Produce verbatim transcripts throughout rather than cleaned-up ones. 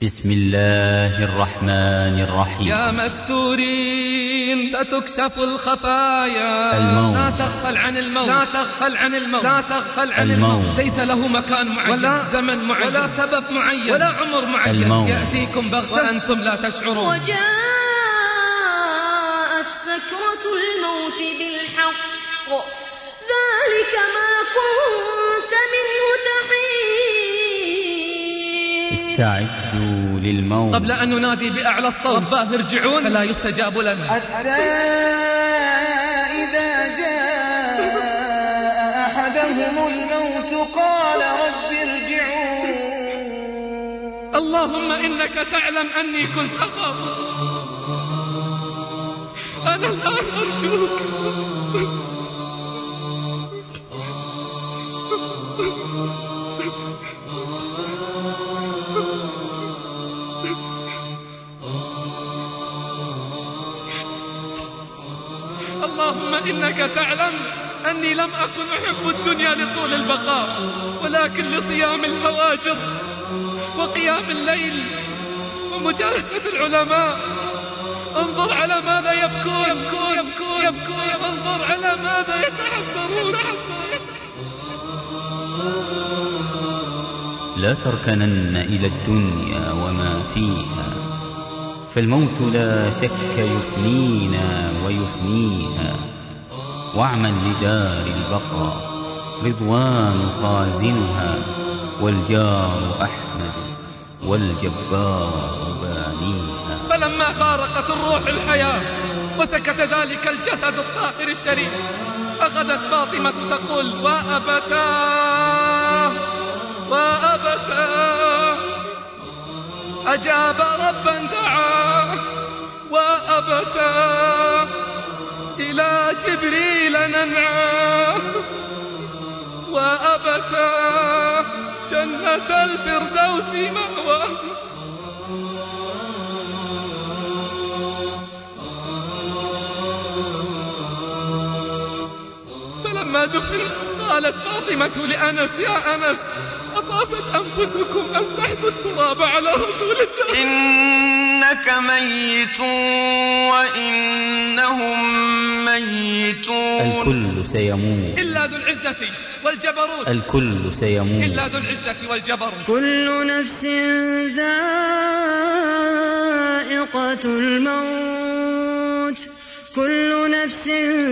بسم الله الرحمن الرحيم. يا مستورين ستكشف الخفايا، الموت. لا تغفل عن الموت، لا تغفل عن الموت، لا تغفل عن الموت. الموت. ليس له مكان معين ولا زمن معين ولا سبب معين ولا عمر معين. الموت. يأتيكم بغتة وأنتم لا تشعرون. وجاءت سكرة الموت بالحق ذلك ما كنت منه تحيد. استعدوا للموت قبل أن ننادي بأعلى الصوت رباه ارجعون فلا يستجاب لنا، حتى إذا جاء أحدهم الموت قال رب ارجعون. اللهم إنك تعلم أني كنت أخاف، أنا الآن أرجوك. اللهم إنك تعلم أني لم أكن أحب الدنيا لطول البقاء، ولكن لصيام الفواجر وقيام الليل ومجالسة العلماء. انظر على ماذا يبكون يبكون يبكون يبكون انظر على ماذا يتحسرون. لا تركنن إلى الدنيا وما فيها، فالموت لا شك يفنينا ويفنيها. واعمل لدار البقاء رضوان خازنها، والجار أحمد والجبار بانيها. فلما فارقت الروح الحياة وسكت ذلك الجسد الطاهر الشريف، أخذت فاطمة تقول وأبتاه وأبتاه. أجاب ربا دعاه وأبتاه، إلى جبريل ننعاه وأبتاه، جنة الفردوس مأواه. فلما دفن قالت فاطمة لأنس يا أنس أطابت أنفسكم أن تحثوا التراب على رسول الله. إنك ميت وإنهم ميتون. الكل سيموت إلا ذو العزة والجبروت، الكل سيموت إلا ذو العزة والجبروت. كل نفس ذائقة الموت، كل نفس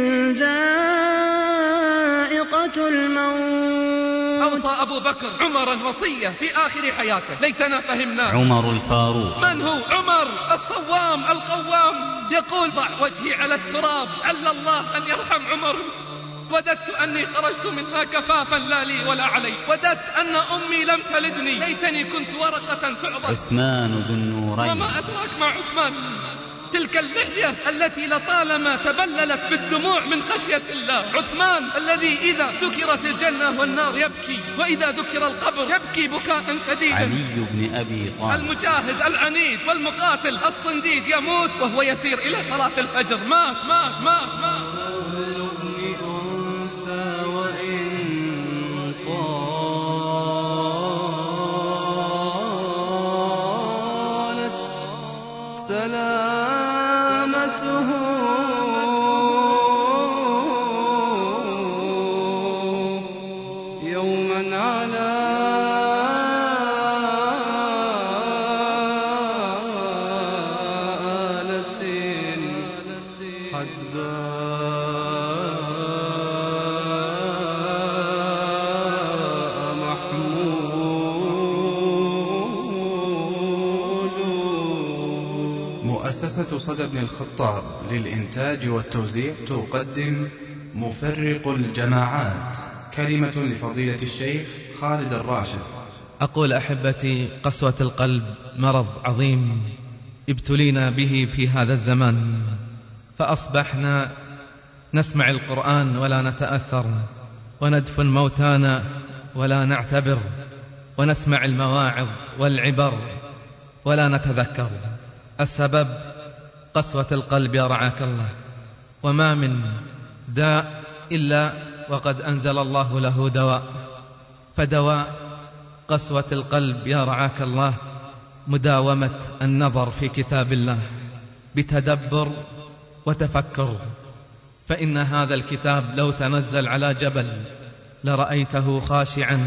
ذائقة الموت. أوصى أبو بكر عمرا وصية في آخر حياته ليتنا فهمناه. عمر الفاروق. من هو عمر؟ الصوام القوام، يقول ضع وجهي على التراب عل الله أن يرحم عمر. وددت أني خرجت منها كفافا لا لي ولا علي، وددت أن أمي لم تلدني، ليتني كنت ورقة تعضد. عثمان ذو النورين. وما أدراك مع عثمان؟ تلك اللحية التي لطالما تبللت بالدموع من خشية الله. عثمان الذي إذا ذكرت الجنة والنار يبكي، وإذا ذكر القبر يبكي بكاء شديدا. علي بن أبي طالب. المجاهد العنيد والمقاتل الصنديد يموت وهو يسير إلى صلاة الفجر. مات مات مات مات. سلامته يوما على آلة حدباء محمود. مؤسسة صدى بن الخطاب للإنتاج والتوزيع تقدم مفرق الجماعات، كلمة لفضيلة الشيخ خالد الراشد. أقول أحبتي، قسوة القلب مرض عظيم ابتلينا به في هذا الزمان، فأصبحنا نسمع القرآن ولا نتأثر، وندفن موتانا ولا نعتبر، ونسمع المواعظ والعبر ولا نتذكر. السبب قسوة القلب يا رعاك الله. وما من داء إلا وقد أنزل الله له دواء، فدواء قسوة القلب يا رعاك الله مداومة النظر في كتاب الله بتدبر وتفكر، فإن هذا الكتاب لو تنزل على جبل لرأيته خاشعا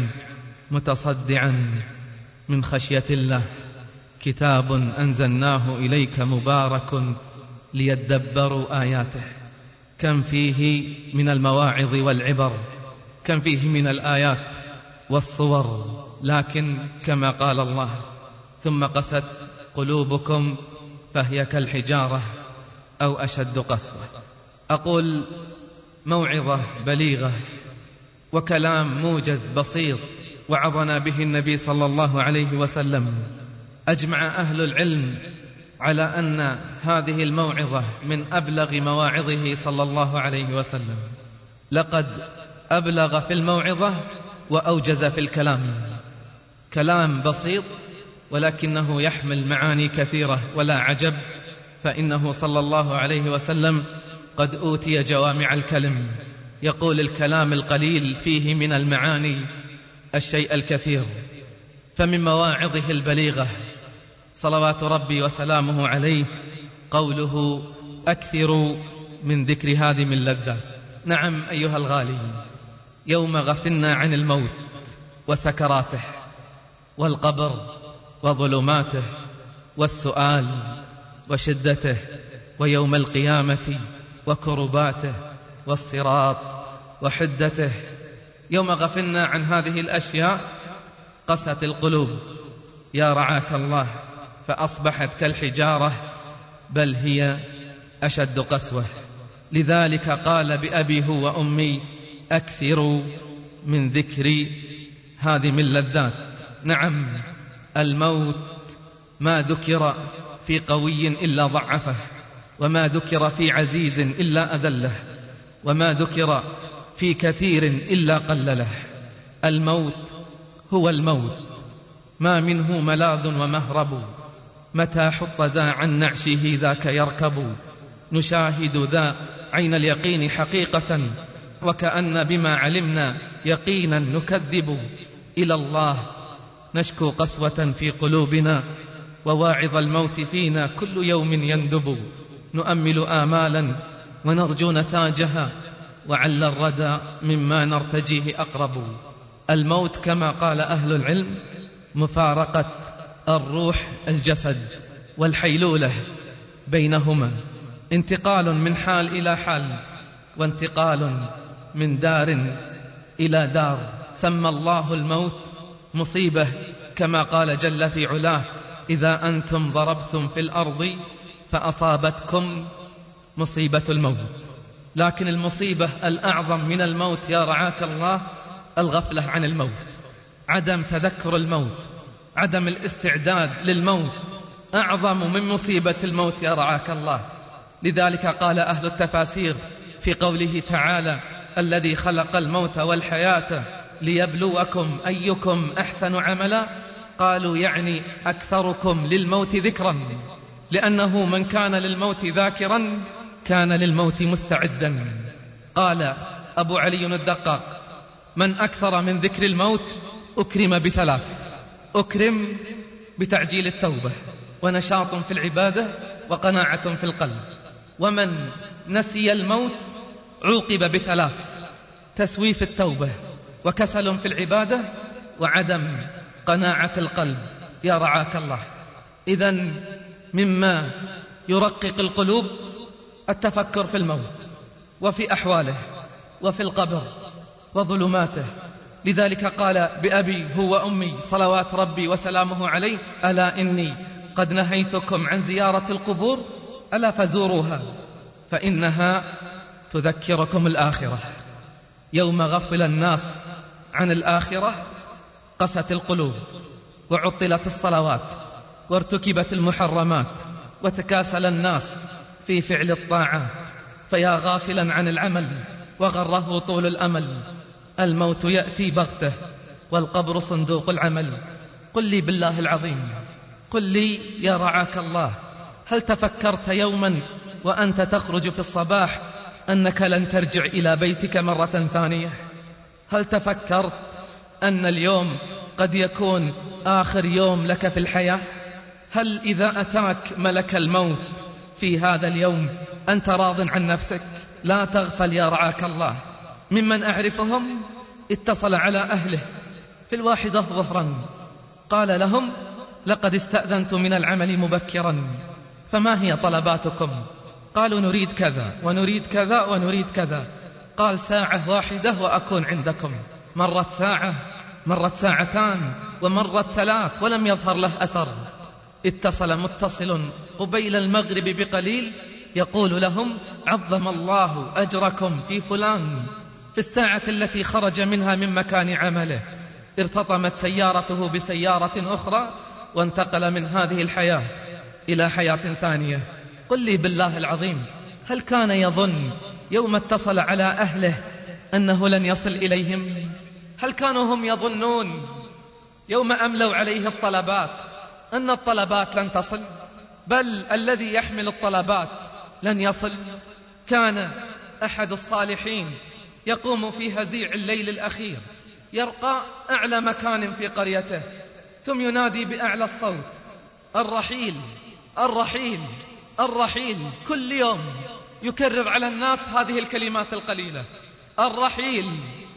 متصدعا من خشية الله. كتاب أنزلناه إليك مبارك ليدبروا آياته. كم فيه من المواعظ والعبر، كم فيه من الآيات والصور، لكن كما قال الله: ثم قست قلوبكم فهي كالحجارة أو أشد قسوة. أقول موعظة بليغة وكلام موجز بسيط وعظنا به النبي صلى الله عليه وسلم. أجمع أهل العلم على أن هذه الموعظة من أبلغ مواعظه صلى الله عليه وسلم. لقد أبلغ في الموعظة وأوجز في الكلام. كلام بسيط ولكنه يحمل معاني كثيرة، ولا عجب، فإنه صلى الله عليه وسلم قد أوتي جوامع الكلم. يقول الكلام القليل فيه من المعاني الشيء الكثير. فمن مواعظه البليغة صلوات ربي وسلامه عليه قوله: أكثروا من ذكر هادم اللذات. نعم أيها الغالي، يوم غفلنا عن الموت وسكراته والقبر وظلماته والسؤال وشدته ويوم القيامة وكرباته والصراط وحدته، يوم غفلنا عن هذه الأشياء قست القلوب يا رعاك الله، فأصبحت كالحجارة بل هي أشد قسوة. لذلك قال بأبي هو وأمي: أكثروا من ذكر هادم اللذات. نعم، الموت ما ذكر في قوي إلا ضعفه، وما ذكر في عزيز إلا أذله، وما ذكر في كثير إلا قلله. الموت هو الموت، ما منه ملاذ ومهرب، متى حط ذا عن نعشه ذاك يركب. نشاهد ذا عين اليقين حقيقة، وكأن بما علمنا يقينا نكذب. إلى الله نشكو قسوة في قلوبنا، وواعظ الموت فينا كل يوم يندب. نؤمل آمالا ونرجو نتاجها، وعل الردى مما نرتجيه أقرب. الموت كما قال أهل العلم مفارقة الروح الجسد، والحيلولة بينهما، انتقال من حال إلى حال، وانتقال من دار إلى دار. سمى الله الموت مصيبة كما قال جل في علاه: إذا أنتم ضربتم في الأرض فأصابتكم مصيبة الموت. لكن المصيبة الأعظم من الموت يا رعاك الله الغفلة عن الموت، عدم تذكر الموت، عدم الاستعداد للموت أعظم من مصيبة الموت يا رعاك الله. لذلك قال أهل التفاسير في قوله تعالى: الذي خلق الموت والحياة ليبلوكم أيكم أحسن عملا، قالوا يعني أكثركم للموت ذكرا، لأنه من كان للموت ذاكرا كان للموت مستعدا. قال أبو علي الدقاق: من أكثر من ذكر الموت أكرم بثلاث: أكرم بتعجيل التوبة، ونشاط في العبادة، وقناعة في القلب. ومن نسي الموت عوقب بثلاث: تسويف التوبة، وكسل في العبادة، وعدم قناعة القلب يا رعاك الله. إذن مما يرقق القلوب التفكر في الموت وفي أحواله وفي القبر وظلماته. لذلك قال بأبي هو وأمي صلوات ربي وسلامه عليه: ألا إني قد نهيتكم عن زيارة القبور، ألا فزوروها فإنها تذكركم الآخرة. يوم غفل الناس عن الآخرة قست القلوب، وعطلت الصلوات، وارتكبت المحرمات، وتكاسل الناس في فعل الطاعة. فيا غافلا عن العمل وغره طول الأمل، الموت يأتي بغته والقبر صندوق العمل. قل لي بالله العظيم، قل لي يا رعاك الله، هل تفكرت يوما وأنت تخرج في الصباح أنك لن ترجع إلى بيتك مرة ثانية؟ هل تفكرت أن اليوم قد يكون آخر يوم لك في الحياة؟ هل إذا أتاك ملك الموت في هذا اليوم أنت راض عن نفسك؟ لا تغفل يا رعاك الله. ممن أعرفهم اتصل على أهله في الواحدة ظهرا قال لهم لقد استأذنت من العمل مبكرا، فما هي طلباتكم؟ قالوا نريد كذا ونريد كذا ونريد كذا. قال ساعة واحدة وأكون عندكم. مرت ساعة، مرت ساعتان، ومرت ثلاث ولم يظهر له أثر. اتصل متصل قبيل المغرب بقليل يقول لهم عظم الله أجركم في فلان. في الساعة التي خرج منها من مكان عمله ارتطمت سيارته بسيارة أخرى وانتقل من هذه الحياة إلى حياة ثانية. قل لي بالله العظيم، هل كان يظن يوم اتصل على أهله أنه لن يصل إليهم؟ هل كانوا هم يظنون يوم أملوا عليه الطلبات أن الطلبات لن تصل؟ بل الذي يحمل الطلبات لن يصل. كان أحد الصالحين يقوم في هزيع الليل الأخير يرقى أعلى مكان في قريته ثم ينادي بأعلى الصوت الرحيل الرحيل الرحيل. كل يوم يكرر على الناس هذه الكلمات القليلة الرحيل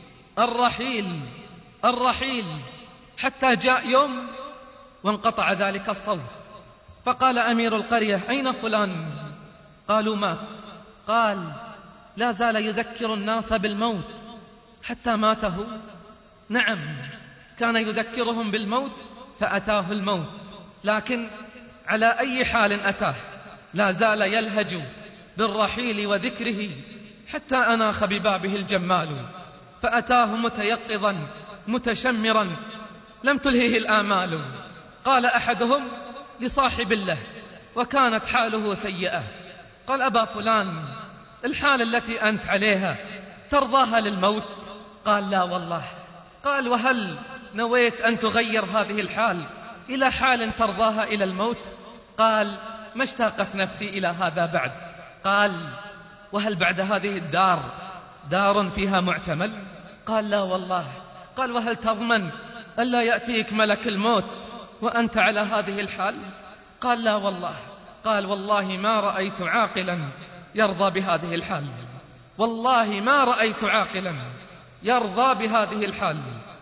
الرحيل الرحيل، حتى جاء يوم وانقطع ذلك الصوت. فقال أمير القرية أين فلان؟ قالوا مات. قال لا زال يذكر الناس بالموت حتى ماته. نعم، كان يذكرهم بالموت فأتاه الموت، لكن على أي حال أتاه لا زال يلهج بالرحيل وذكره حتى أناخ ببابه الجمال، فأتاه متيقظا متشمرا لم تلهه الآمال. قال أحدهم لصاحب له وكانت حاله سيئة، قال أبا فلان الحال التي أنت عليها ترضاها للموت؟ قال لا والله. قال وهل نويت أن تغير هذه الحال إلى حال ترضاها إلى الموت؟ قال ما اشتاقت نفسي إلى هذا بعد. قال وهل بعد هذه الدار دار فيها معتمل؟ قال لا والله. قال وهل تضمن ألا يأتيك ملك الموت وأنت على هذه الحال؟ قال لا والله. قال والله ما رأيت عاقلا يرضى بهذه الحال، والله ما رأيت عاقلا يرضى بهذه الحال.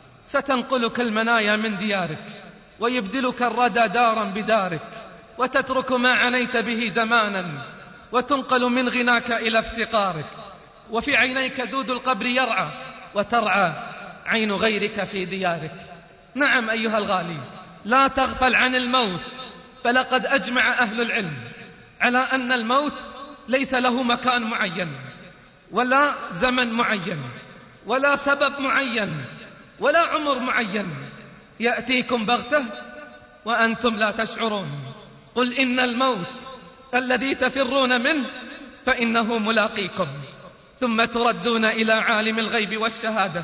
ستنقلك المنايا من ديارك ويبدلك الردى دارا بدارك، وتترك ما عنيت به زمانا وتنقل من غناك إلى افتقارك، وفي عينيك دود القبر يرعى وترعى عين غيرك في ديارك. نعم أيها الغالي، لا تغفل عن الموت، فلقد أجمع أهل العلم على أن الموت ليس له مكان معين ولا زمن معين ولا سبب معين ولا عمر معين، يأتيكم بغتة وأنتم لا تشعرون. قل إن الموت الذي تفرون منه فإنه ملاقيكم، ثم تردون إلى عالم الغيب والشهادة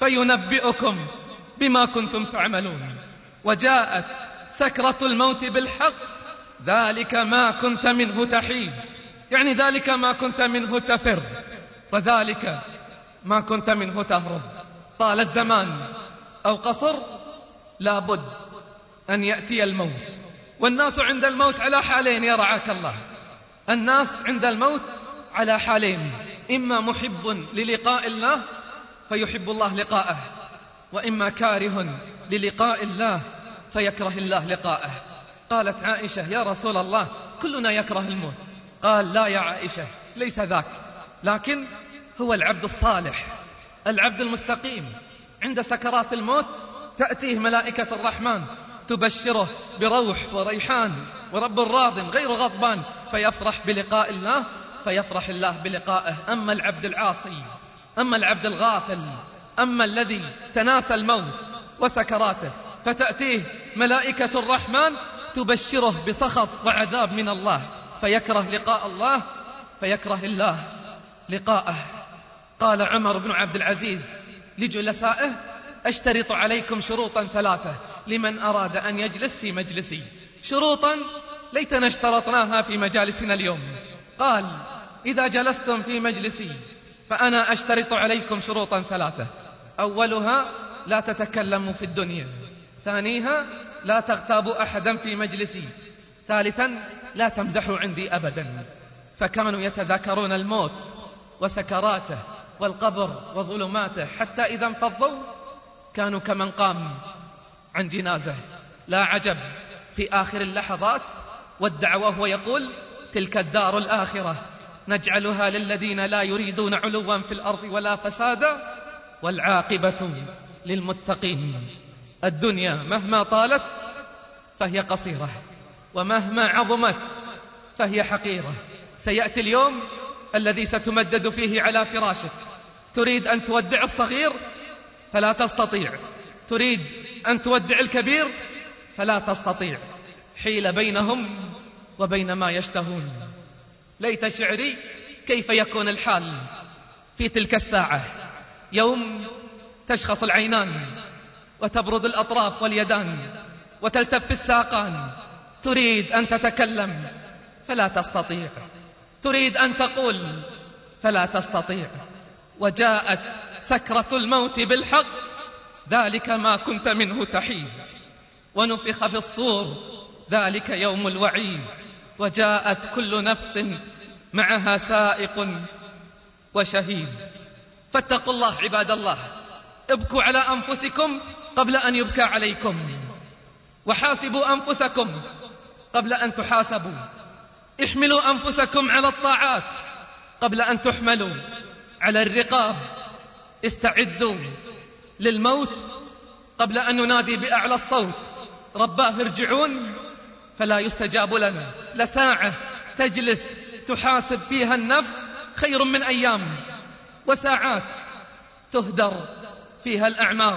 فينبئكم بما كنتم تعملون. وجاءت سكرة الموت بالحق، ذلك ما كنت منه تحيد، يعني ذلك ما كنت منه تفر، وذلك ما كنت منه تهرب. طال الزمان أو قصر لابد أن يأتي الموت. والناس عند الموت على حالين يا رعاك الله، الناس عند الموت على حالين، إما محب للقاء الله فيحب الله لقاءه، وإما كاره للقاء الله فيكره الله لقاءه. قالت عائشة يا رسول الله كلنا يكره الموت. قال لا يا عائشة، ليس ذاك، لكن هو العبد الصالح العبد المستقيم عند سكرات الموت تأتيه ملائكة الرحمن تبشره بروح وريحان ورب راض غير غضبان، فيفرح بلقاء الله فيفرح الله بلقائه. أما العبد العاصي، أما العبد الغافل، أما الذي تناسى الموت وسكراته فتأتيه ملائكة الرحمن تبشره بسخط وعذاب من الله، فيكره لقاء الله فيكره الله لقاءه. قال عمر بن عبد العزيز لجلسائه أشترط عليكم شروطا ثلاثة لمن أراد أن يجلس في مجلسي، شروطا ليتنا اشترطناها في مجالسنا اليوم. قال إذا جلستم في مجلسي فأنا أشترط عليكم شروطا ثلاثة، أولها لا تتكلموا في الدنيا، ثانيها لا تغتابوا أحدا في مجلسي، ثالثا لا تمزحوا عندي أبدا، فكانوا يتذاكرون الموت وسكراته والقبر وظلماته، حتى إذا انفضوا كانوا كمن قام عن جنازة. لا عجب في آخر اللحظات ودع وهو يقول: تلك الدار الآخرة نجعلها للذين لا يريدون علوا في الأرض ولا فسادا والعاقبة للمتقين. الدنيا مهما طالت فهي قصيرة، ومهما عظمت فهي حقيرة. سيأتي اليوم الذي ستمدد فيه على فراشك، تريد أن تودع الصغير فلا تستطيع، تريد أن تودع الكبير فلا تستطيع، حيل بينهم وبين ما يشتهون. ليت شعري كيف يكون الحال في تلك الساعة، يوم تشخص العينان وتبرد الأطراف واليدان وتلتف الساقان، تريد أن تتكلم فلا تستطيع، تريد أن تقول فلا تستطيع. وجاءت سكرة الموت بالحق، ذلك ما كنت منه تحيد، ونفخ في الصور، ذلك يوم الوعيد. وجاءت كل نفس معها سائق وشهيد. فاتقوا الله عباد الله، ابكوا على أنفسكم قبل أن يبكى عليكم، وحاسبوا أنفسكم قبل أن تحاسبوا، احملوا أنفسكم على الطاعات قبل أن تحملوا على الرقاب، استعدوا للموت قبل أن ننادي بأعلى الصوت: رباه ارجعون، فلا يستجاب لنا. لساعة تجلس تحاسب فيها النفس خير من أيام، وساعات تهدر فيها الأعمار.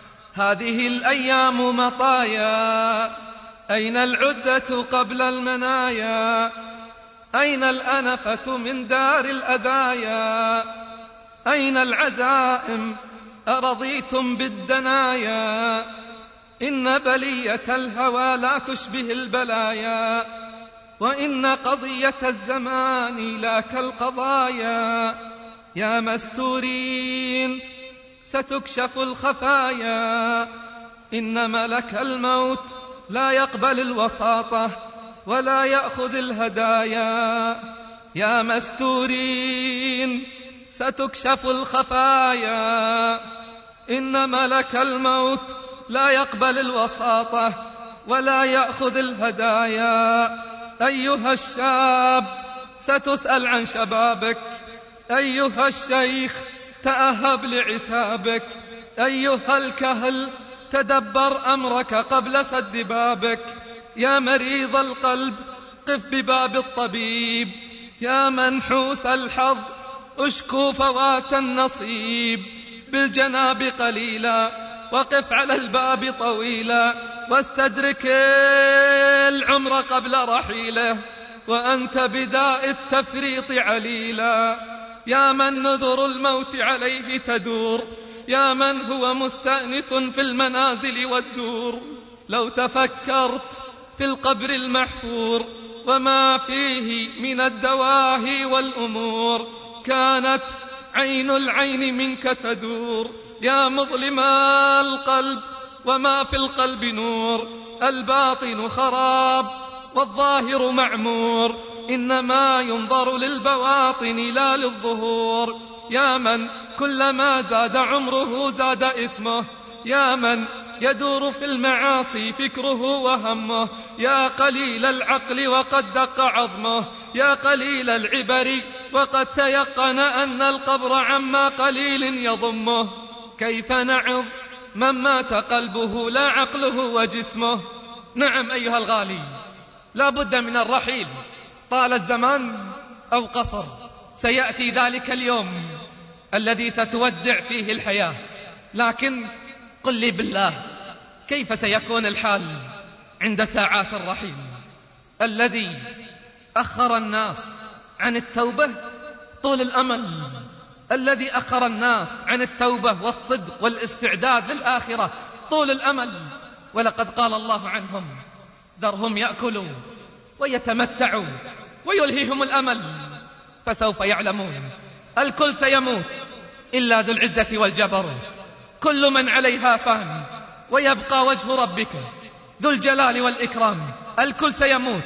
هذه الأيام مطايا، أين العدة قبل المنايا؟ أين الأنفة من دار الأذايا؟ أين العزائم أرضيتم بالدنايا؟ إن بلية الهوى لا تشبه البلايا، وإن قضية الزمان لا كالقضايا. يا مستورين ستكشف الخفايا، إن ملك الموت لا يقبل الوساطة ولا يأخذ الهدايا. يا مستورين ستكشف الخفايا، إن ملك الموت لا يقبل الوساطة ولا يأخذ الهدايا. أيها الشاب ستسأل عن شبابك، أيها الشيخ تأهب لعتابك، أيها الكهل تدبر أمرك قبل سد بابك. يا مريض القلب قف بباب الطبيب، يا منحوس الحظ اشكو فوات النصيب. بالجناب قليلا وقف على الباب طويلا، واستدرك العمر قبل رحيله، وأنت بداء التفريط عليلا. يا من نذر الموت عليه تدور، يا من هو مستأنس في المنازل والدور. لو تفكرت في القبر المحفور وما فيه من الدواهي والأمور، كانت عين العين منك تدور. يا مظلم القلب وما في القلب نور، الباطن خراب والظاهر معمور، إنما ينظر للبواطن لا للظهور. يا من كلما زاد عمره زاد إثمه، يا من يدور في المعاصي فكره وهمه. يا قليل العقل وقد دق عظمه، يا قليل العبر وقد تيقن أن القبر عما قليل يضمه. كيف نعظ من مات قلبه لا عقله وجسمه؟ نعم أيها الغالي، لا بد من الرحيل، طال الزمان أو قصر، سيأتي ذلك اليوم الذي ستودع فيه الحياة. لكن قل لي بالله، كيف سيكون الحال عند ساعات الرحيل؟ الذي أخر الناس عن التوبة طول الأمل، الذي أخر الناس عن التوبة والصدق والاستعداد للآخرة طول الأمل. ولقد قال الله عنهم: ذرهم يأكلوا ويتمتعوا ويلهيهم الأمل فسوف يعلمون. الكل سيموت إلا ذو العزة والجبروت، كل من عليها فان، ويبقى وجه ربك ذو الجلال والإكرام. الكل سيموت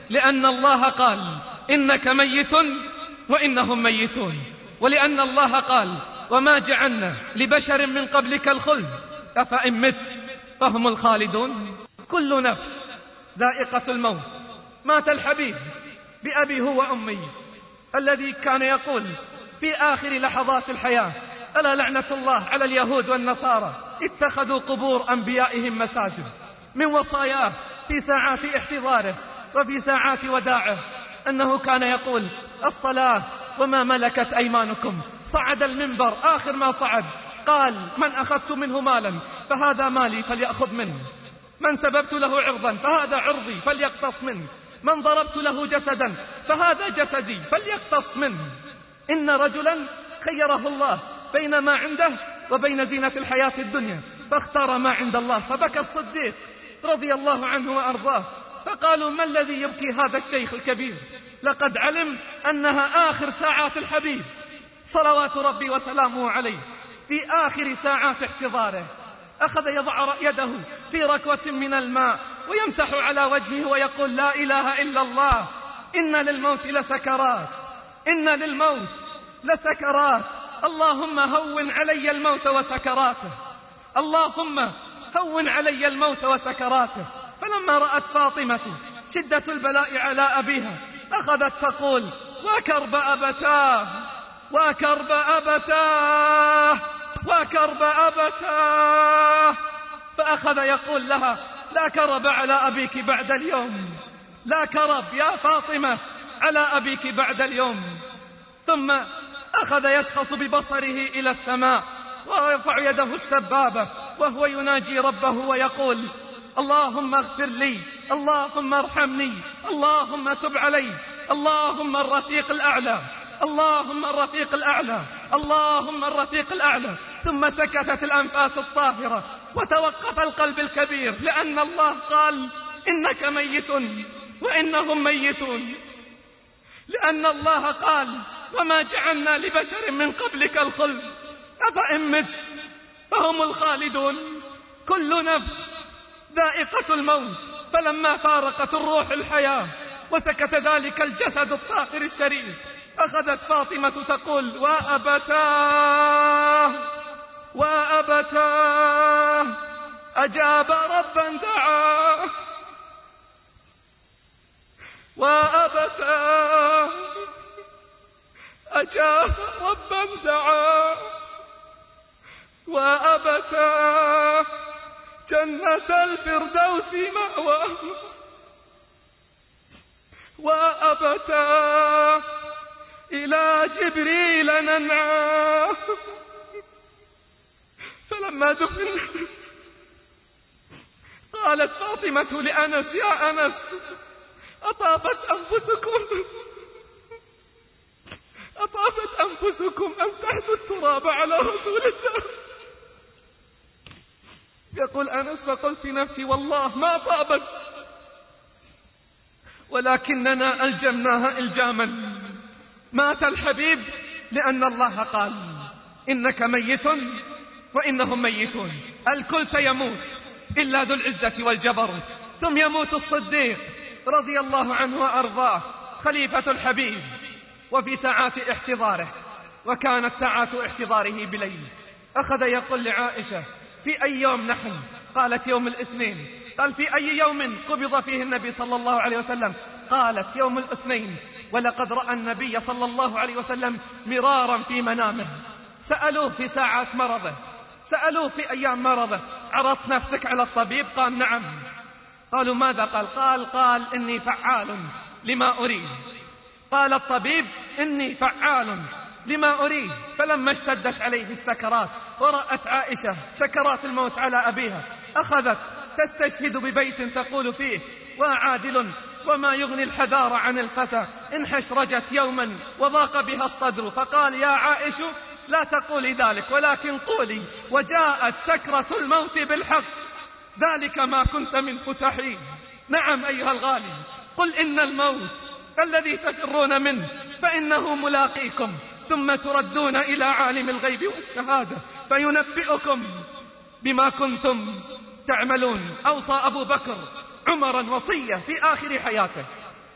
لأن الله قال إنك ميت وإنهم ميتون، ولأن الله قال وما جعلنا لبشر من قبلك الخلد أفإن مت فهم الخالدون. كل نفس ذائقة الموت. مات الحبيب بأبي هو وأمي الذي كان يقول في آخر لحظات الحياة ألا لعنة الله على اليهود والنصارى اتخذوا قبور أنبيائهم مساجد. من وصاياه في ساعات احتضاره وفي ساعات وداعه أنه كان يقول الصلاة وما ملكت أيمانكم. صعد المنبر آخر ما صعد قال من أخذت منه مالا فهذا مالي فليأخذ منه، من سببت له عرضا فهذا عرضي فليقتص منه، من ضربت له جسدا فهذا جسدي فليقتص منه. إن رجلا خيره الله بين ما عنده وبين زينة الحياة الدنيا فاختار ما عند الله، فبكى الصديق رضي الله عنه وأرضاه، فقالوا ما الذي يبكي هذا الشيخ الكبير؟ لقد علم أنها آخر ساعات الحبيب صلوات ربي وسلامه عليه. في آخر ساعات احتضاره أخذ يضع يده في ركوة من الماء ويمسح على وجهه ويقول لا إله إلا الله، إن للموت لسكرات، إن للموت لسكرات، اللهم هون علي الموت وسكراته، اللهم هون علي الموت وسكراته. فلما رأت فاطمة شدة البلاء على أبيها أخذت تقول وكرب أبتاه وكرب أبتاه وكرب أبتاه، فأخذ يقول لها لا كرب على أبيك بعد اليوم، لا كرب يا فاطمة على أبيك بعد اليوم. ثم أخذ يشخص ببصره إلى السماء ويرفع يده السبابة وهو يناجي ربه ويقول اللهم اغفر لي، اللهم ارحمني، اللهم تب علي، اللهم الرفيق الأعلى، اللهم الرفيق الأعلى، اللهم الرفيق الأعلى. ثم سكتت الأنفاس الطاهرة وتوقف القلب الكبير، لأن الله قال إنك ميت وإنهم ميتون، لأن الله قال وما جعلنا لبشر من قبلك الخلد أفإن مت فهم الخالدون. كل نفس ذائقة الموت. فلما فارقت الروح الحياة وسكت ذلك الجسد الطاهر الشريف أخذت فاطمة تقول وأبتاه وأبتاه أجاب ربا دعاه، وأبتاه أجاب ربا دعاه، وأبتاه جنة الفردوس مأواه، وأبتاه إلى جبريل ننعاه. فلما دفن قالت فاطمة لأنس يا أنس أطابت أنفسكم أطابت أنفسكم أن تحثوا التراب على رسول الله. يقول أنس فقلت في نفسي والله ما طابت، ولكننا ألجمناها إلجاما. مات الحبيب لأن الله قال إنك ميت وإنهم ميتون. الكل سيموت إلا ذو العزة والجبروت. ثم يموت الصديق رضي الله عنه وأرضاه خليفة الحبيب. وفي ساعات احتضاره، وكانت ساعات احتضاره بليل، أخذ يقول لعائشة في أي يوم نحن؟ قالت يوم الاثنين. قال في أي يوم قبض فيه النبي صلى الله عليه وسلم؟ قالت يوم الاثنين. ولقد رأى النبي صلى الله عليه وسلم مرارا في منامه. سألوه في ساعات مرضه، سألوه في أيام مرضه عرضت نفسك على الطبيب؟ قال نعم. قالوا ماذا قال؟ قال قال إني فعال لما أريد. قال الطبيب إني فعال لما أريد. فلما اشتدت عليه السكرات ورأت عائشة سكرات الموت على أبيها أخذت تستشهد ببيت تقول فيه وعادل وما يغني الحذار عن الفتى إن حشرجت يوما وضاق بها الصدر. فقال يا عائش لا تقولي ذلك ولكن قولي وجاءت سكرة الموت بالحق ذلك ما كنت منه تحيد. نعم أيها الغالي، قل إن الموت الذي تفرون منه فإنه ملاقيكم ثم تردون إلى عالم الغيب والشهادة فينبئكم بما كنتم تعملون. أوصى أبو بكر عمرا وصية في آخر حياته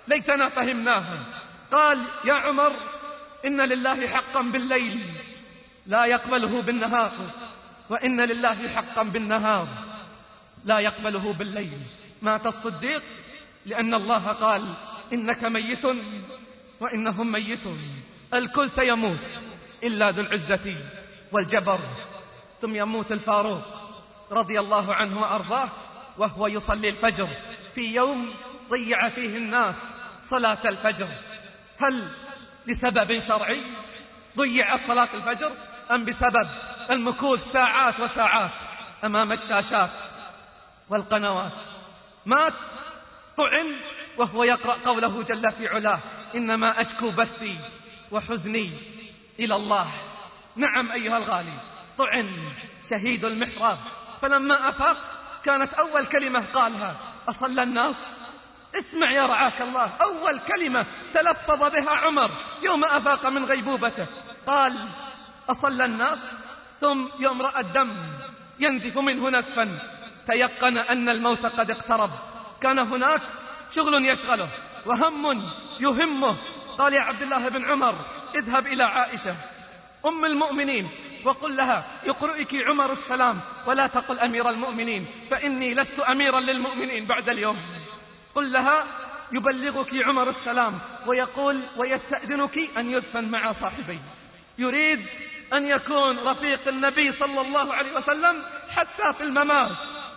ليتنا فهمناها. قال يا عمر إن لله حقا بالليل لا يقبله بالنهار، وإن لله حقا بالنهار لا يقبله بالليل. مات الصديق لأن الله قال إنك ميت وإنهم ميتون. الكل سيموت إلا ذو العزة والجبر. ثم يموت الفاروق رضي الله عنه وأرضاه وهو يصلي الفجر في يوم ضيع فيه الناس صلاة الفجر. هل لسبب شرعي ضيعت صلاة الفجر أم بسبب المكوث ساعات وساعات أمام الشاشات والقنوات؟ مات طعن وهو يقرأ قوله جل في علاه إنما أشكو بثي وحزني إلى الله. نعم أيها الغالي، طعن شهيد المحراب، فلما أفاق كانت أول كلمة قالها أصلى الناس. اسمع يا رعاك الله، أول كلمة تلفظ بها عمر يوم أفاق من غيبوبته قال أصلى الناس. ثم يوم رأى الدم ينزف منه نزفا تيقن أن الموت قد اقترب. كان هناك شغل يشغله وهم يهمه. قال يا عبد الله بن عمر اذهب إلى عائشة أم المؤمنين وقل لها يقرئك عمر السلام ولا تقل أمير المؤمنين، فإني لست أميرا للمؤمنين بعد اليوم. قل لها يبلغك عمر السلام ويقول ويستأذنك أن يدفن مع صاحبي. يريد أن يكون رفيق النبي صلى الله عليه وسلم حتى في الممات،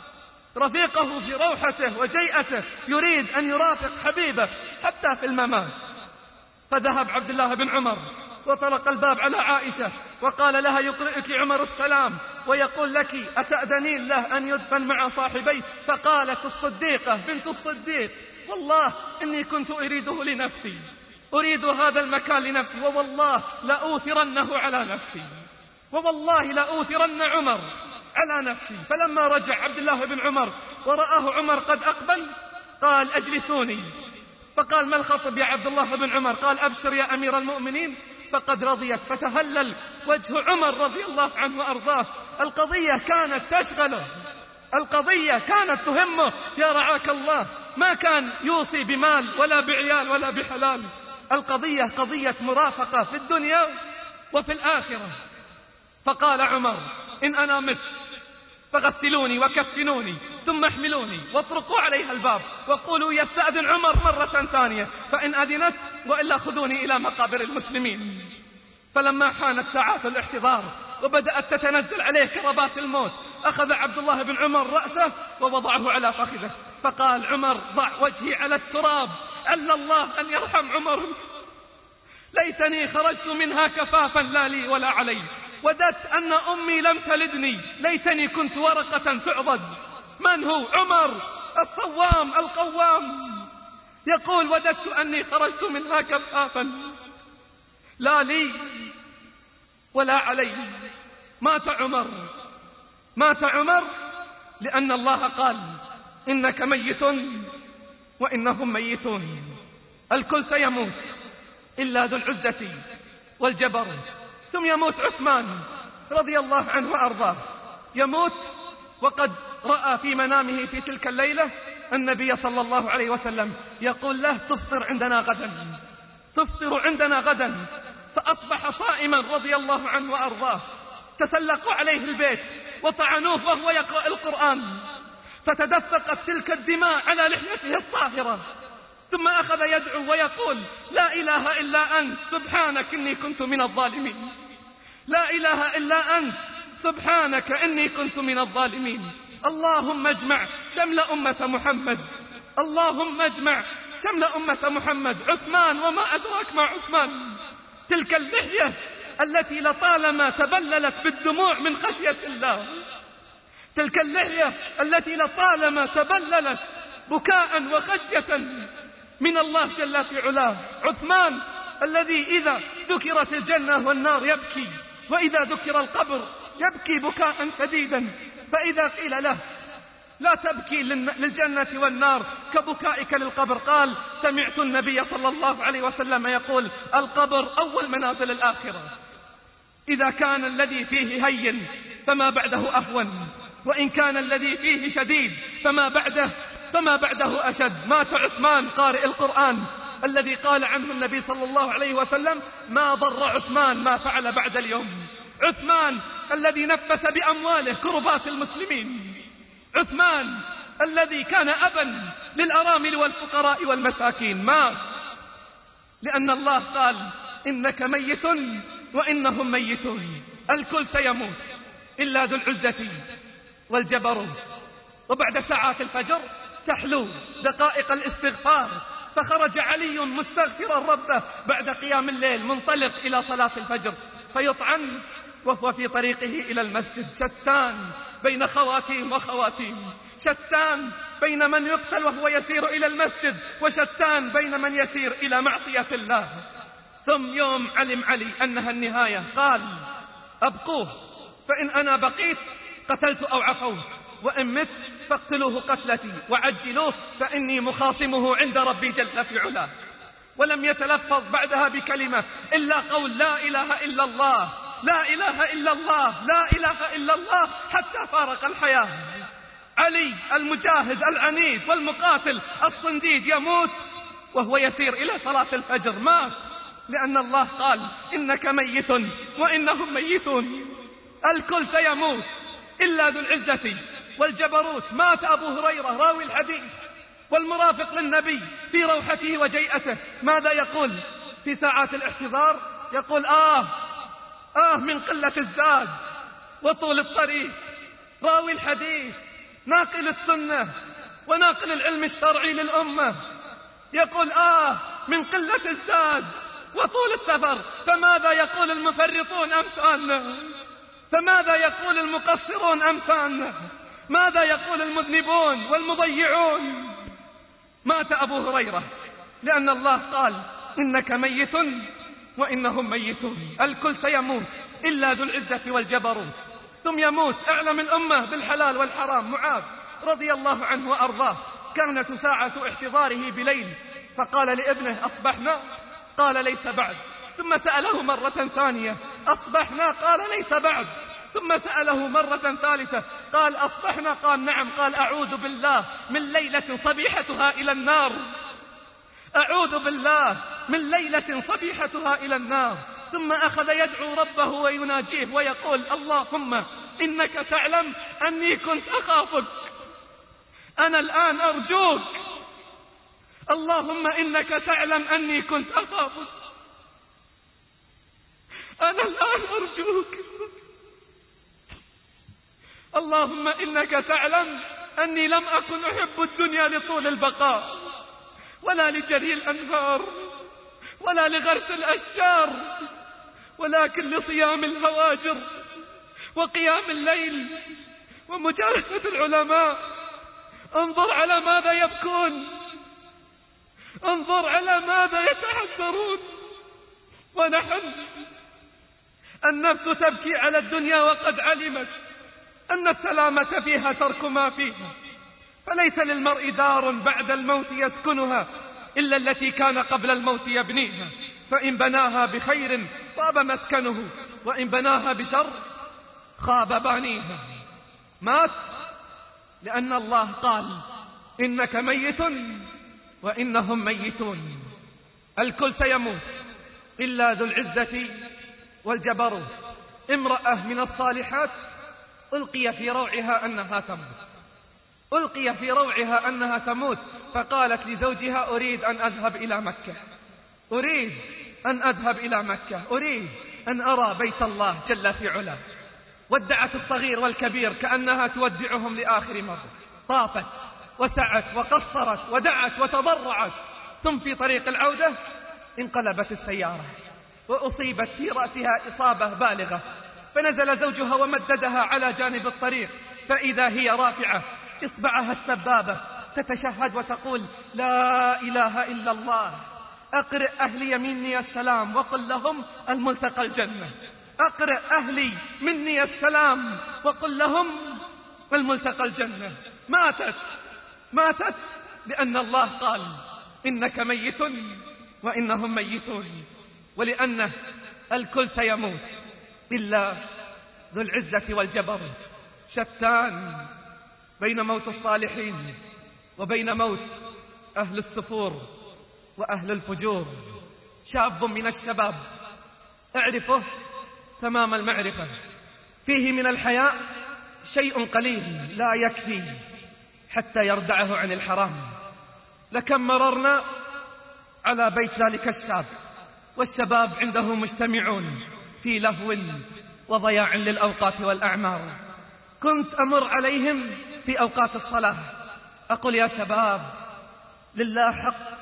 رفيقه في روحته وجيئته، يريد أن يرافق حبيبه حتى في الممات. فذهب عبد الله بن عمر وطرق الباب على عائشة وقال لها يقرئك عمر السلام ويقول لك أتأذنين له أن يدفن مع صاحبي؟ فقالت الصديقة بنت الصديق والله إني كنت أريده لنفسي، أريد هذا المكان لنفسي، ووالله لأوثرنه على نفسي، ووالله لأوثرن عمر على نفسي. فلما رجع عبد الله بن عمر ورآه عمر قد أقبل قال أجلسوني. فقال ما الخطب يا عبد الله بن عمر؟ قال أبشر يا أمير المؤمنين فقد رضيت. فتهلل وجه عمر رضي الله عنه وأرضاه. القضية كانت تشغله، القضية كانت تهمه يا رعاك الله، ما كان يوصي بمال ولا بعيال ولا بحلال. القضية قضية مرافقة في الدنيا وفي الآخرة. فقال عمر إن أنا مت فغسلوني وكفنوني ثم احملوني واطرقوا عليها الباب وقولوا يستأذن عمر مرة ثانية فإن أذنت، وإلا خذوني إلى مقابر المسلمين. فلما حانت ساعات الاحتضار وبدأت تتنزل عليه كربات الموت أخذ عبد الله بن عمر رأسه ووضعه على فخذه. فقال عمر ضع وجهي على التراب، عل الله أن يرحم عمر، ليتني خرجت منها كفافا لا لي ولا علي، وددت أن أمي لم تلدني، ليتني كنت ورقة تعضد. من هو؟ عمر الصوام القوام، يقول وددت أني خرجت منها كفافا لا لي ولا علي. مات عمر، مات عمر لأن الله قال إنك ميت وإنهم ميتون. الكل سيموت إلا ذو العزة والجبر. ثم يموت عثمان رضي الله عنه وأرضاه، يموت وقد رأى في منامه في تلك الليلة النبي صلى الله عليه وسلم يقول له تفطر عندنا غدا، تفطر عندنا غدا. فأصبح صائما رضي الله عنه وأرضاه. تسلقوا عليه البيت وطعنوه وهو يقرأ القرآن، فتدفقت تلك الدماء على لحيته الطاهرة. ثم أخذ يدعو ويقول لا إله إلا أنت سبحانك إني كنت من الظالمين، لا إله إلا أنت سبحانك إني كنت من الظالمين. اللهم اجمع شمل أمة محمد، اللهم اجمع شمل أمة محمد. عثمان وما أدراك ما عثمان، تلك اللحية التي لطالما تبللت بالدموع من خشية الله، تلك اللحية التي لطالما تبللت بكاء وخشية من الله جل في علاه. عثمان الذي إذا ذكرت الجنة والنار يبكي، وإذا ذكر القبر يبكي بكاء شديدا. فإذا قيل له لا تبكي للجنة والنار كبكائك للقبر قال سمعت النبي صلى الله عليه وسلم يقول القبر أول منازل الآخرة، إذا كان الذي فيه هين فما بعده أهون، وإن كان الذي فيه شديد فما بعده فما بعده أشد. مات عثمان قارئ القرآن الذي قال عنه النبي صلى الله عليه وسلم: ما ضر عثمان ما فعل بعد اليوم. عثمان الذي نفس بأمواله كربات المسلمين، عثمان الذي كان أبا للأرامل والفقراء والمساكين، مات لأن الله قال: إنك ميت وإنهم ميتون. الكل سيموت إلا ذو العزة والجبروت. وبعد ساعات الفجر تحلو دقائق الاستغفار، فخرج علي مستغفرا ربه بعد قيام الليل منطلق إلى صلاة الفجر، فيطعن وهو في طريقه إلى المسجد. شتان بين خواتيم وخواتيم، شتان بين من يقتل وهو يسير إلى المسجد، وشتان بين من يسير إلى معصية الله. ثم يوم علم علي أنها النهاية قال: أبقوه، فإن أنا بقيت قتلت أو عفوت، وإن مت فاقتلوه قتلتي وعجلوه، فإني مخاصمه عند ربي جل في علاه. ولم يتلفظ بعدها بكلمة إلا قول لا إله إلا الله، لا إله إلا الله، لا إله إلا الله، حتى فارق الحياة. علي المجاهد العنيد والمقاتل الصنديد يموت وهو يسير إلى صلاة الفجر. مات لأن الله قال: إنك ميت وإنهم ميتون. الكل سيموت إلا ذو العزة والجبروت. مات أبو هريرة راوي الحديث والمرافق للنبي في روحته وجيئته. ماذا يقول في ساعات الاحتضار؟ يقول: آه آه من قلة الزاد وطول الطريق. راوي الحديث ناقل السنة وناقل العلم الشرعي للأمة يقول: آه من قلة الزاد وطول السفر. فماذا يقول المفرطون أمثالنا؟ فماذا يقول المقصرون أمثالنا؟ ماذا يقول المذنبون والمضيعون؟ مات أبو هريرة لأن الله قال: إنك ميت وإنهم ميتون. الكل سيموت إلا ذو العزة والجبروت. ثم يموت أعلم الأمة بالحلال والحرام معاذ رضي الله عنه وأرضاه. كانت ساعة احتضاره بليل، فقال لابنه: أصبحنا؟ قال: ليس بعد. ثم سأله مرة ثانية: أصبحنا؟ قال: ليس بعد. ثم سأله مرة ثالثة: قال: أصبحنا؟ قال: نعم. قال: أعوذ بالله من ليلة صبيحتها إلى النار، أعوذ بالله من ليلة صبيحتها إلى النار. ثم أخذ يدعو ربه ويناجيه ويقول: اللهم إنك تعلم أني كنت أخافك، أنا الآن أرجوك، اللهم إنك تعلم أني كنت أخافك، أنا الآن أرجوك، اللهم إنك تعلم أني لم أكن أحب الدنيا لطول البقاء، ولا لجري الأنهار، ولا لغرس الأشجار، ولكن لصيام الهواجر وقيام الليل ومجالسة العلماء. انظر على ماذا يبكون، انظر على ماذا يتحسرون. ونحن النفس تبكي على الدنيا وقد علمت أن السلامة فيها ترك ما فيها، فليس للمرء دار بعد الموت يسكنها إلا التي كان قبل الموت يبنيها، فإن بناها بخير طاب مسكنه، وإن بناها بشر خاب بانيها. مات لأن الله قال: إنك ميت وإنهم ميتون. الكل سيموت إلا ذو العزة والجبروت. امرأة من الصالحات ألقي في روعها أنها تموت، ألقي في روعها أنها تموت، فقالت لزوجها: أريد أن أذهب إلى مكة، أريد أن أذهب إلى مكة، أريد أن أرى بيت الله جل في علاه. ودعت الصغير والكبير كأنها تودعهم لآخر مرة، طافت وسعت وقصرت ودعت وتضرعت. ثم في طريق العودة انقلبت السيارة وأصيبت في رأسها إصابة بالغة، فنزل زوجها ومددها على جانب الطريق، فإذا هي رافعة إصبعها السبابة تتشهد وتقول: لا إله إلا الله، أقرئ أهلي مني السلام وقل لهم الملتقى الجنة، أقرئ أهلي مني السلام وقل لهم الملتقى الجنة. ماتت ماتت لأن الله قال: إنك ميت وإنهم ميتون. ولأنه الكل سيموت إلا ذو العزة والجبروت. شتان بين موت الصالحين وبين موت أهل السفور وأهل الفجور شاب من الشباب أعرفه تمام المعرفة، فيه من الحياء شيء قليل لا يكفي حتى يردعه عن الحرام. لكم مررنا على بيت ذلك الشاب والشباب عنده مجتمعون في لهو وضياع للأوقات والأعمار. كنت أمر عليهم في أوقات الصلاة أقول يا شباب لله حق،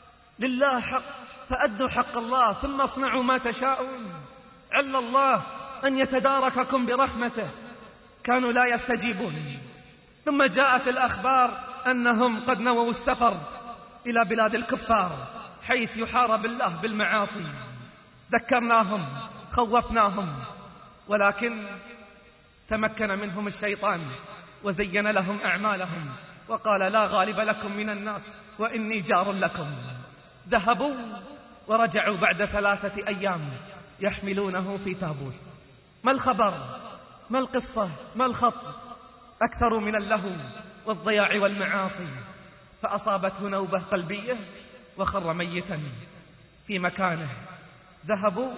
لله حق، فأدوا حق الله ثم اصنعوا ما تشاءون، عل الله أن يتدارككم برحمته. كانوا لا يستجيبون. ثم جاءت الأخبار أنهم قد نووا السفر إلى بلاد الكفار حيث يحارب الله بالمعاصي. ذكرناهم خوفناهم، ولكن تمكن منهم الشيطان وزين لهم أعمالهم وقال لا غالب لكم من الناس وإني جار لكم. ذهبوا ورجعوا بعد ثلاثة أيام يحملونه في تابوت. ما الخبر؟ ما القصة؟ ما الخط؟ أكثر من اللهو والضياع والمعاصي، فأصابته نوبة قلبية وخر ميتا في مكانه. ذهبوا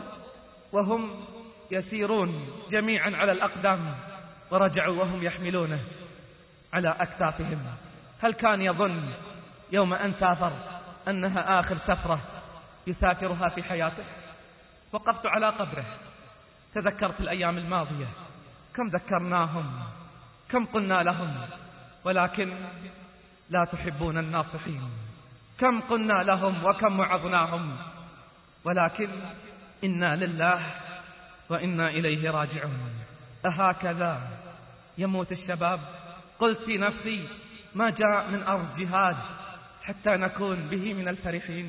وهم يسيرون جميعا على الأقدام ورجعوا وهم يحملونه على أكتافهم. هل كان يظن يوم أن سافر أنها آخر سفرة يسافرها في حياته؟ وقفت على قبره تذكرت الأيام الماضية، كم ذكرناهم، كم قلنا لهم، ولكن لا تحبون الناصحين. كم قلنا لهم وكم وعظناهم، ولكن إنا لله وإنا إليه راجعون. أهكذا يموت الشباب؟ قلت في نفسي ما جاء من أرض جهاد حتى نكون به من الفرحين،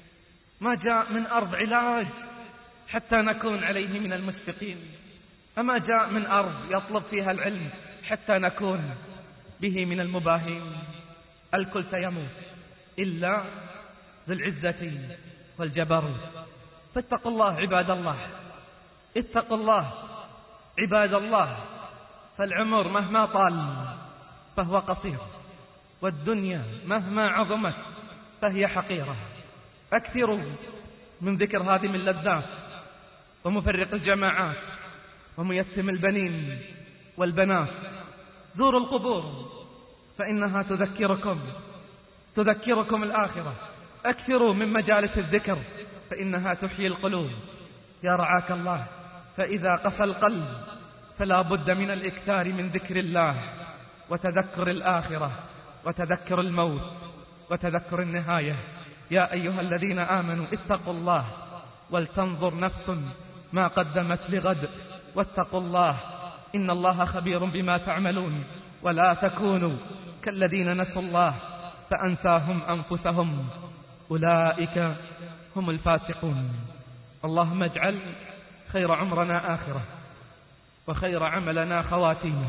ما جاء من أرض علاج حتى نكون عليه من المشفقين، أما جاء من أرض يطلب فيها العلم حتى نكون به من المباهين. الكل سيموت إلا ذو العزة والجبروت. فاتقوا الله عباد الله، اتقوا الله عباد الله، فالعمر مهما طال فهو قصير، والدنيا مهما عظمت فهي حقيرة. أكثروا من ذكر هذه اللذات ومفرق الجماعات وميتم البنين والبنات. زوروا القبور فإنها تذكركم تذكركم الآخرة. أكثروا من مجالس الذكر فإنها تحيي القلوب. يا رعاك الله، فإذا قسى القلب فلا بد من الإكثار من ذكر الله وتذكر الآخرة وتذكر الموت وتذكر النهاية. يا أيها الذين آمنوا اتقوا الله ولتنظر نفس ما قدمت لغد واتقوا الله إن الله خبير بما تعملون. ولا تكونوا كالذين نسوا الله فأنساهم أنفسهم أولئك هم الفاسقون. اللهم اجعل خير عمرنا آخرة، وخير عملنا خواتيمه،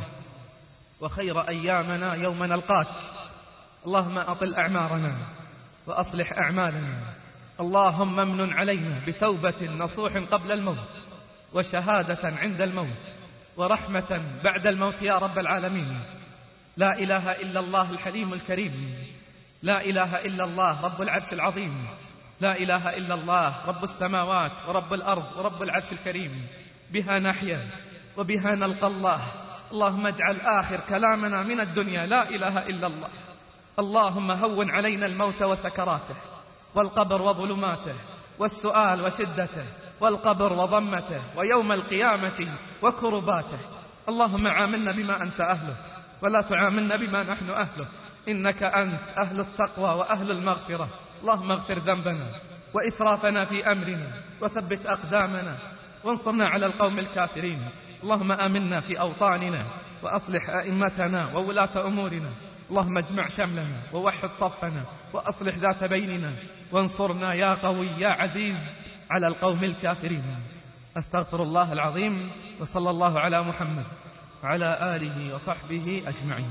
وخير أيامنا يوم نلقاك. اللهم أطل أعمارنا وأصلح أعمالنا. اللهم امن علينا بتوبة نصوح قبل الموت، وشهادة عند الموت، ورحمة بعد الموت يا رب العالمين. لا إله إلا الله الحليم الكريم، لا إله إلا الله رب العرش العظيم، لا إله إلا الله رب السماوات ورب الأرض ورب العرش الكريم. بها نحيا وبها نلقى الله. اللهم اجعل آخر كلامنا من الدنيا لا إله إلا الله. اللهم هون علينا الموت وسكراته، والقبر وظلماته، والسؤال وشدته، والقبر وضمته، ويوم القيامة وكرباته. اللهم عاملنا بما أنت أهله ولا تعاملنا بما نحن أهله، إنك أنت أهل التقوى وأهل المغفرة. اللهم اغفر ذنبنا وإسرافنا في أمرنا، وثبت أقدامنا، وانصرنا على القوم الكافرين. اللهم آمنا في أوطاننا، وأصلح أئمتنا وولاة أمورنا. اللهم اجمع شملنا ووحد صفنا، وأصلح ذات بيننا، وانصرنا يا قوي يا عزيز على القوم الكافرين. أستغفر الله العظيم، وصلى الله على محمد وعلى آله وصحبه أجمعين.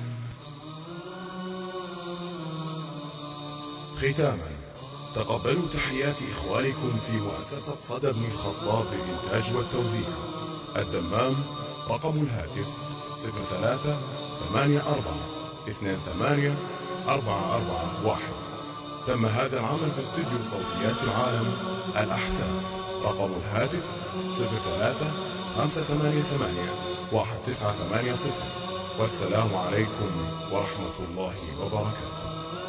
ختاما، تقبلوا تحيات إخوانكم في مؤسسة صدى بن الخطاب للإنتاج والتوزيع. الدمام، رقم الهاتف صفر ثلاثة ثمانية أربعة اثنان ثمانية أربعة أربعة واحد. تم هذا العمل في استوديو صوتيات العالم الأحساء. رقم الهاتف صفر ثلاثة خمسة ثمانية ثمانية واحد تسعة ثمانية صفر. والسلام عليكم ورحمة الله وبركاته.